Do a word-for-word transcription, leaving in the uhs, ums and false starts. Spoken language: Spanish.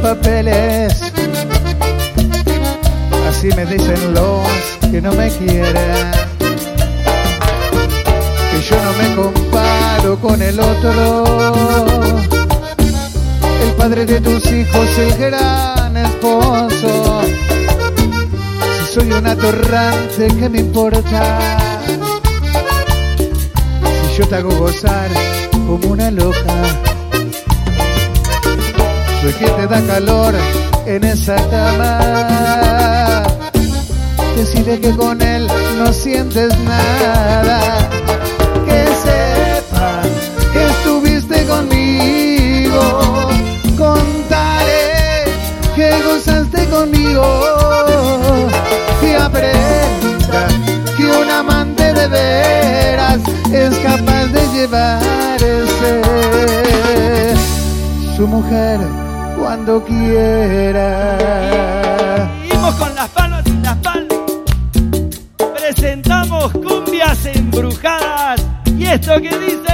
papeles. Así me dicen los que no me quieren, que yo no me comparo con el otro. El padre de tus hijos, el gran esposo. Si soy un atorrante, ¿qué me importa? Si yo te hago gozar como una loca. Soy quien te da calor en esa cama. Decide que con él no sientes nada. Que sepa que estuviste conmigo. Contaré que gozaste conmigo. Y aprenda que un amante de veras es capaz de llevarse su mujer cuando quiera. Seguimos con las palmas y las palmas. Presentamos Cumbias Embrujadas. Y esto que dice